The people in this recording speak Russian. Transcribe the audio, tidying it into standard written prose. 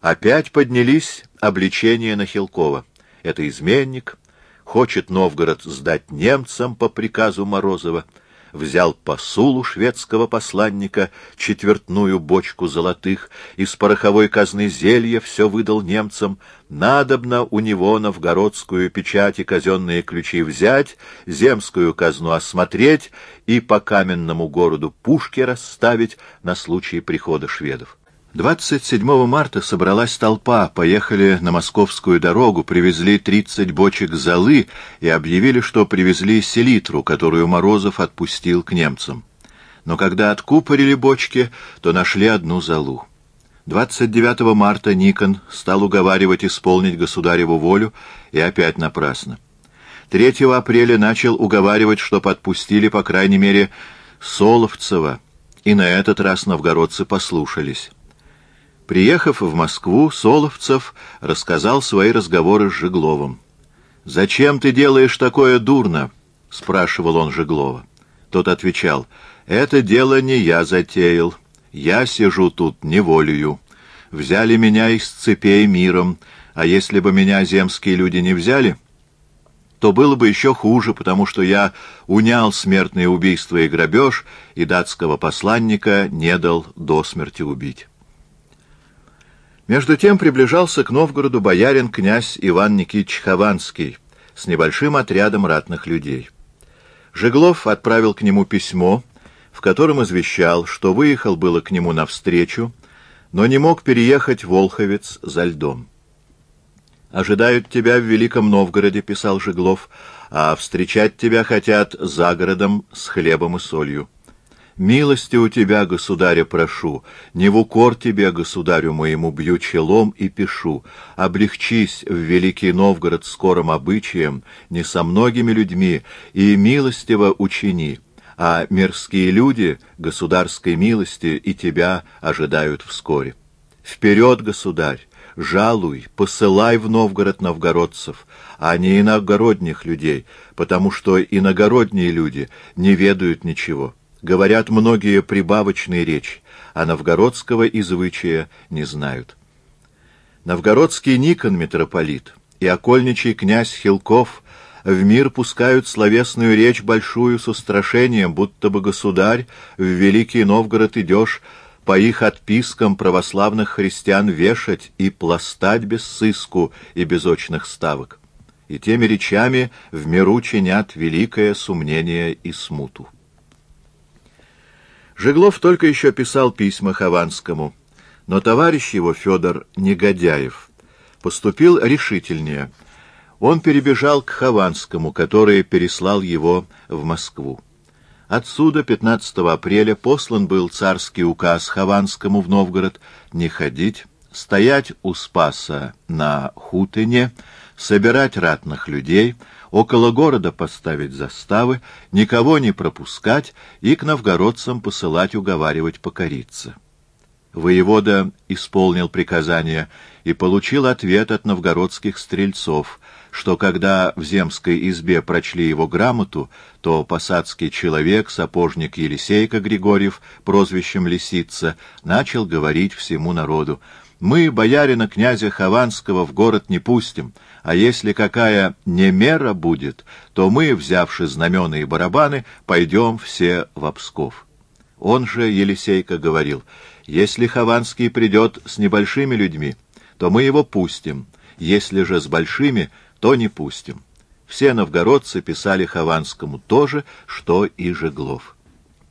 Опять поднялись обличения на Хилкова. Это изменник, хочет Новгород сдать немцам по приказу Морозова, взял посулу шведского посланника, четвертную бочку золотых, из пороховой казны зелья все выдал немцам, надобно у него новгородскую печать и казенные ключи взять, земскую казну осмотреть и по каменному городу пушки расставить на случай прихода шведов. 27 марта собралась толпа, поехали на московскую дорогу, привезли 30 бочек золы и объявили, что привезли селитру, которую Морозов отпустил к немцам. Но когда откупорили бочки, то нашли одну золу. 29 марта Никон стал уговаривать исполнить государеву волю, и опять напрасно. 3 апреля начал уговаривать, чтоб отпустили, по крайней мере, Соловцева, и на этот раз новгородцы послушались. Приехав в Москву, Соловцев рассказал свои разговоры с Жегловым. «Зачем ты делаешь такое дурно?» — спрашивал он Жеглова. Тот отвечал: «Это дело не я затеял. Я сижу тут неволею. Взяли меня из цепей миром, а если бы меня земские люди не взяли, то было бы еще хуже, потому что я унял смертное убийство и грабеж, и датского посланника не дал до смерти убить». Между тем приближался к Новгороду боярин князь Иван Никитич Хованский с небольшим отрядом ратных людей. Жеглов отправил к нему письмо, в котором извещал, что выехал было к нему навстречу, но не мог переехать в Волховец за льдом. «Ожидают тебя в Великом Новгороде», — писал Жеглов, — «а встречать тебя хотят за городом с хлебом и солью. Милости у тебя, государя, прошу, не в укор тебе, государю моему, бью челом и пишу, облегчись в Великий Новгород скорым обычаем, не со многими людьми, и милостиво учини, а мирские люди государской милости и тебя ожидают вскоре. Вперед, государь, жалуй, посылай в Новгород новгородцев, а не иногородних людей, потому что иногородние люди не ведают ничего. Говорят многие прибавочные речи, а новгородского извычая не знают. Новгородский Никон митрополит и окольничий князь Хилков в мир пускают словесную речь большую с устрашением, будто бы, государь, в Великий Новгород идешь по их отпискам православных христиан вешать и пластать без сыску и без очных ставок. И теми речами в миру чинят великое сумнение и смуту. Жеглов только еще писал письма Хованскому, но товарищ его, Федор Негодяев, поступил решительнее. Он перебежал к Хованскому, который переслал его в Москву. Отсюда 15 апреля послан был царский указ Хованскому в Новгород не ходить, стоять у Спаса на Хутыне, собирать ратных людей, около города поставить заставы, никого не пропускать и к новгородцам посылать уговаривать покориться. Воевода исполнил приказание и получил ответ от новгородских стрельцов, что когда в земской избе прочли его грамоту, то посадский человек, сапожник Елисейка Григорьев, прозвищем Лисица, начал говорить всему народу: «Мы боярина князя Хованского в город не пустим, а если какая немера будет, то мы, взявши знамена и барабаны, пойдем все в Псков». Он же, Елисейка, говорил: «Если Хованский придет с небольшими людьми, то мы его пустим, если же с большими, то не пустим». Все новгородцы писали Хованскому то же, что и Жеглов.